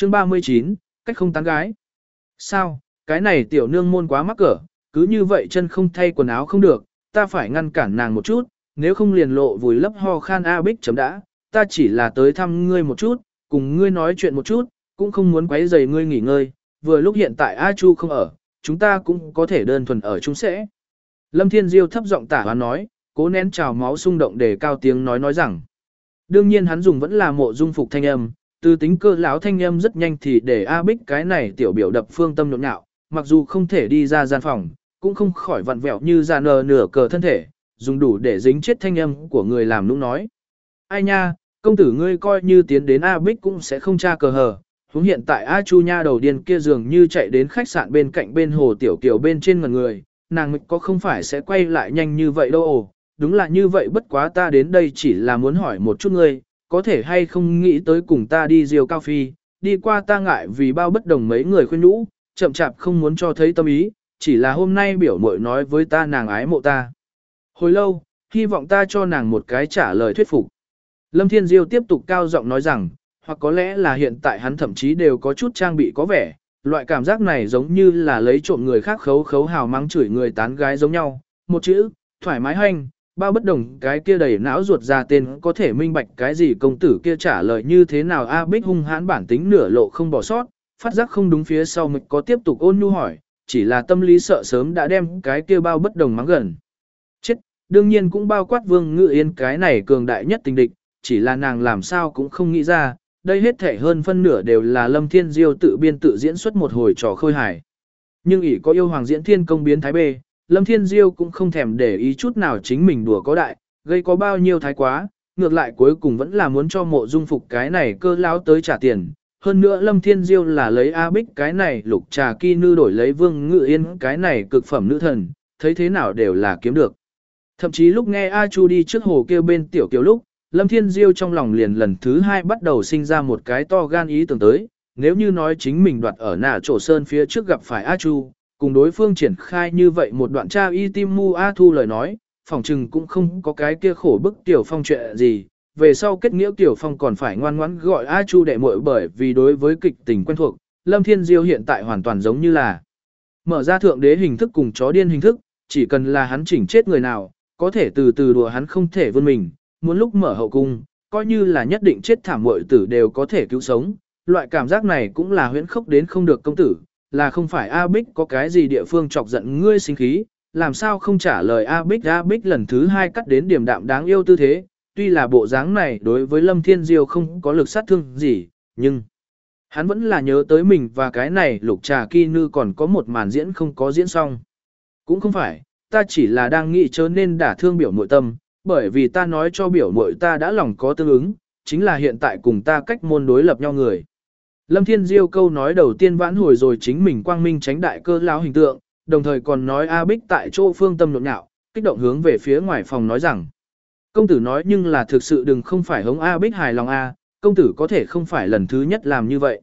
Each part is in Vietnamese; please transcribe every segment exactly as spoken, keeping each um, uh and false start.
Chương ba mươi chín, cách không tán gái. Sao, cái này tiểu nương môn quá mắc cỡ, cứ như vậy chân không thay quần áo không được, ta phải ngăn cản nàng một chút, nếu không liền lộ vùi lấp ho khan A Bích chấm đã, ta chỉ là tới thăm ngươi một chút, cùng ngươi nói chuyện một chút, cũng không muốn quấy rầy ngươi nghỉ ngơi, vừa lúc hiện tại A Chu không ở, chúng ta cũng có thể đơn thuần ở chung sẽ. Lâm Thiên Diêu thấp giọng tả hoán nói, cố nén trào máu xung động để cao tiếng nói nói rằng. Đương nhiên hắn dùng vẫn là mộ dung phục thanh âm, từ tính cơ lão thanh âm rất nhanh thì để A Bích cái này tiểu biểu đập phương tâm nhộn nhạo, mặc dù không thể đi ra gian phòng, cũng không khỏi vặn vẹo như già nờ nửa cờ thân thể, dùng đủ để dính chết thanh âm của người làm nũng nói. Ai nha, công tử ngươi coi như tiến đến A Bích cũng sẽ không tra cờ hờ, huống hiện tại A Chu nha đầu điên kia dường như chạy đến khách sạn bên cạnh bên hồ tiểu kiều bên trên ngần người, nàng có không phải sẽ quay lại nhanh như vậy đâu ồ, đúng là như vậy bất quá ta đến đây chỉ là muốn hỏi một chút ngươi, có thể hay không nghĩ tới cùng ta đi diều cao phi, đi qua ta ngại vì bao bất đồng mấy người khuyên nhũ, chậm chạp không muốn cho thấy tâm ý, chỉ là hôm nay biểu muội nói với ta nàng ái mộ ta. Hồi lâu, hy vọng ta cho nàng một cái trả lời thuyết phục. Lâm Thiên Diêu tiếp tục cao giọng nói rằng, hoặc có lẽ là hiện tại hắn thậm chí đều có chút trang bị có vẻ, loại cảm giác này giống như là lấy trộm người khác khấu khấu hào mắng chửi người tán gái giống nhau, một chữ, thoải mái hanh, bao bất đồng cái kia đầy não ruột ra tên có thể minh bạch cái gì công tử kia trả lời như thế nào A Bích hung hãn bản tính nửa lộ không bỏ sót, phát giác không đúng phía sau mịch có tiếp tục ôn nhu hỏi, chỉ là tâm lý sợ sớm đã đem cái kia bao bất đồng mắng gần. Chết, đương nhiên cũng bao quát Vương Ngự Yên cái này cường đại nhất tình địch, chỉ là nàng làm sao cũng không nghĩ ra, đây hết thể hơn phân nửa đều là Lâm Thiên Diêu tự biên tự diễn xuất một hồi trò khôi hài. Nhưng ỷ có yêu hoàng diễn thiên công biến thái bê, Lâm Thiên Diêu cũng không thèm để ý chút nào chính mình đùa có đại, gây có bao nhiêu thái quá, ngược lại cuối cùng vẫn là muốn cho mộ dung phục cái này cơ lão tới trả tiền. Hơn nữa Lâm Thiên Diêu là lấy A Bích cái này lục trà kỳ nư đổi lấy Vương Ngự Yên cái này cực phẩm nữ thần, thấy thế nào đều là kiếm được. Thậm chí lúc nghe A Chu đi trước hồ kêu bên tiểu kiều lúc, Lâm Thiên Diêu trong lòng liền lần thứ hai bắt đầu sinh ra một cái to gan ý tưởng tới, nếu như nói chính mình đoạt ở nạ trổ sơn phía trước gặp phải A Chu, cùng đối phương triển khai như vậy một đoạn tra y tim mu A Thu lời nói, phỏng chừng cũng không có cái kia khổ bức Tiểu Phong chuyện gì, về sau kết nghĩa Tiểu Phong còn phải ngoan ngoãn gọi A Chu đệ muội bởi vì đối với kịch tình quen thuộc, Lâm Thiên Diêu hiện tại hoàn toàn giống như là mở ra thượng đế hình thức cùng chó điên hình thức, chỉ cần là hắn chỉnh chết người nào, có thể từ từ đùa hắn không thể vươn mình, muốn lúc mở hậu cung, coi như là nhất định chết thảm muội tử đều có thể cứu sống, loại cảm giác này cũng là huyễn khốc đến không được công tử, là không phải A Bích có cái gì địa phương chọc giận ngươi sinh khí, làm sao không trả lời A Bích. A Bích lần thứ hai cắt đến điểm đạm đáng yêu tư thế, tuy là bộ dáng này đối với Lâm Thiên Diêu không có lực sát thương gì, nhưng hắn vẫn là nhớ tới mình và cái này lục trà kỳ nư còn có một màn diễn không có diễn xong. Cũng không phải, ta chỉ là đang nghĩ chớ nên đả thương biểu muội tâm, bởi vì ta nói cho biểu muội ta đã lòng có tương ứng, chính là hiện tại cùng ta cách môn đối lập nhau người. Lâm Thiên Diêu câu nói đầu tiên vãn hồi rồi chính mình quang minh tránh đại cơ lão hình tượng, đồng thời còn nói A Bích tại chỗ phương tâm nhộn nhạo, kích động hướng về phía ngoài phòng nói rằng. Công tử nói nhưng là thực sự đừng không phải hống A Bích hài lòng A, công tử có thể không phải lần thứ nhất làm như vậy.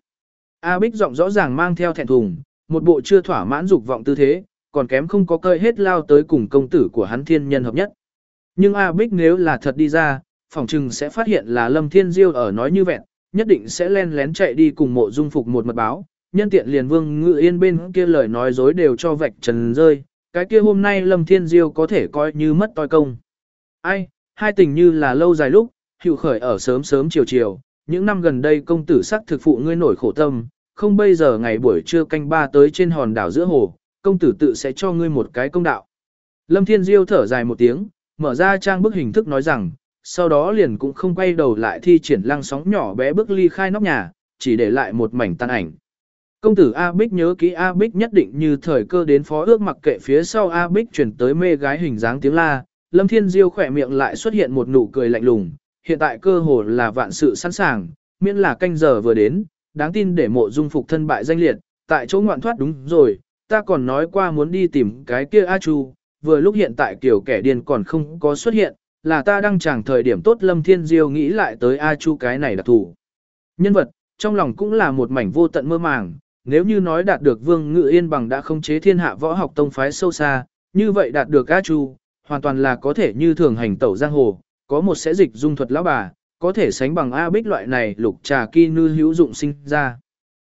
A Bích giọng rõ ràng mang theo thẹn thùng, một bộ chưa thỏa mãn dục vọng tư thế, còn kém không có cơi hết lao tới cùng công tử của hắn thiên nhân hợp nhất. Nhưng A Bích nếu là thật đi ra, phỏng chừng sẽ phát hiện là Lâm Thiên Diêu ở nói như vẹn, nhất định sẽ len lén chạy đi cùng mộ dung phục một mật báo, nhân tiện liền Vương Ngự Yên bên kia lời nói dối đều cho vạch trần rơi, cái kia hôm nay Lâm Thiên Diêu có thể coi như mất toi công. Ai, hai tình như là lâu dài lúc, hiệu khởi ở sớm sớm chiều chiều, những năm gần đây công tử sắc thực phụ ngươi nổi khổ tâm, không bây giờ ngày buổi trưa canh ba tới trên hòn đảo giữa hồ, công tử tự sẽ cho ngươi một cái công đạo. Lâm Thiên Diêu thở dài một tiếng, mở ra trang bức hình thức nói rằng, sau đó liền cũng không quay đầu lại thi triển lăng sóng nhỏ bé bước ly khai nóc nhà, chỉ để lại một mảnh tàn ảnh. Công tử A Bích nhớ kỹ A Bích nhất định như thời cơ đến phó ước mặc kệ phía sau A Bích chuyển tới mê gái hình dáng tiếng la, Lâm Thiên Diêu khỏe miệng lại xuất hiện một nụ cười lạnh lùng, hiện tại cơ hồ là vạn sự sẵn sàng, miễn là canh giờ vừa đến, đáng tin để mộ dung phục thân bại danh liệt, tại chỗ ngoạn thoát đúng rồi, ta còn nói qua muốn đi tìm cái kia A Chu, vừa lúc hiện tại kiểu kẻ điên còn không có xuất hiện, là ta đang chẳng thời điểm tốt. Lâm Thiên Diêu nghĩ lại tới A Chu cái này đặc thủ nhân vật, trong lòng cũng là một mảnh vô tận mơ màng, nếu như nói đạt được Vương Ngự Yên bằng đã khống chế thiên hạ võ học tông phái sâu xa, như vậy đạt được A Chu, hoàn toàn là có thể như thường hành tẩu giang hồ, có một sẽ dịch dung thuật lão bà, có thể sánh bằng A Bích loại này lục trà kỳ nư hữu dụng sinh ra.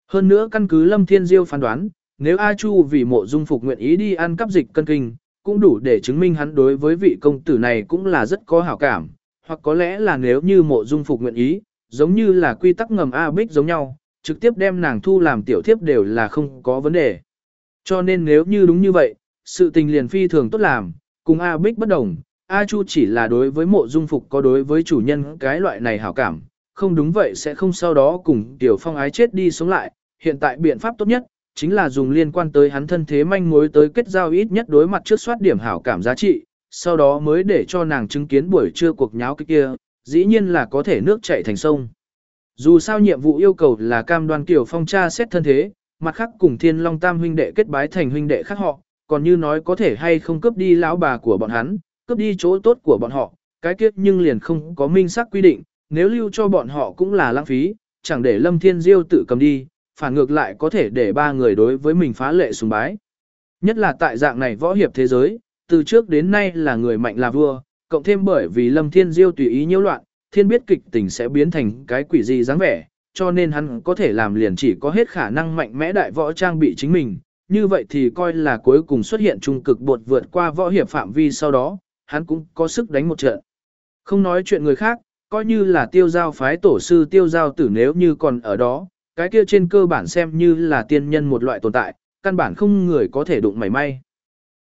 Hơn nữa căn cứ Lâm Thiên Diêu phán đoán, nếu A Chu vì mộ dung phục nguyện ý đi ăn cắp dịch cân kinh, cũng đủ để chứng minh hắn đối với vị công tử này cũng là rất có hảo cảm, hoặc có lẽ là nếu như mộ dung phục nguyện ý, giống như là quy tắc ngầm A Bích giống nhau, trực tiếp đem nàng thu làm tiểu thiếp đều là không có vấn đề. Cho nên nếu như đúng như vậy, sự tình liền phi thường tốt làm, cùng A Bích bất đồng, A Chu chỉ là đối với mộ dung phục có đối với chủ nhân cái loại này hảo cảm, không đúng vậy sẽ không sau đó cùng Tiểu Phong ái chết đi sống lại, hiện tại biện pháp tốt nhất, chính là dùng liên quan tới hắn thân thế manh mối tới kết giao ít nhất đối mặt trước soát điểm hảo cảm giá trị, sau đó mới để cho nàng chứng kiến buổi trưa cuộc nháo cái kia, dĩ nhiên là có thể nước chảy thành sông. Dù sao nhiệm vụ yêu cầu là cam đoan Tiểu Phong tra xét thân thế, mặt khác cùng Thiên Long Tam huynh đệ kết bái thành huynh đệ khác họ, còn như nói có thể hay không cướp đi lão bà của bọn hắn, cướp đi chỗ tốt của bọn họ, cái kiếp nhưng liền không có minh xác quy định, nếu lưu cho bọn họ cũng là lãng phí, chẳng để Lâm Thiên Diêu tự cầm đi, phản ngược lại có thể để ba người đối với mình phá lệ sùng bái. Nhất là tại dạng này võ hiệp thế giới, từ trước đến nay là người mạnh là vua, cộng thêm bởi vì Lâm Thiên Diêu tùy ý nhiễu loạn, thiên biết kịch tình sẽ biến thành cái quỷ gì dáng vẻ, cho nên hắn có thể làm liền chỉ có hết khả năng mạnh mẽ đại võ trang bị chính mình, như vậy thì coi là cuối cùng xuất hiện trung cực bột vượt qua võ hiệp phạm vi sau đó, hắn cũng có sức đánh một trận. Không nói chuyện người khác, coi như là tiêu giao phái tổ sư tiêu giao tử nếu như còn ở đó, cái kia trên cơ bản xem như là tiên nhân một loại tồn tại, căn bản không người có thể đụng mảy may.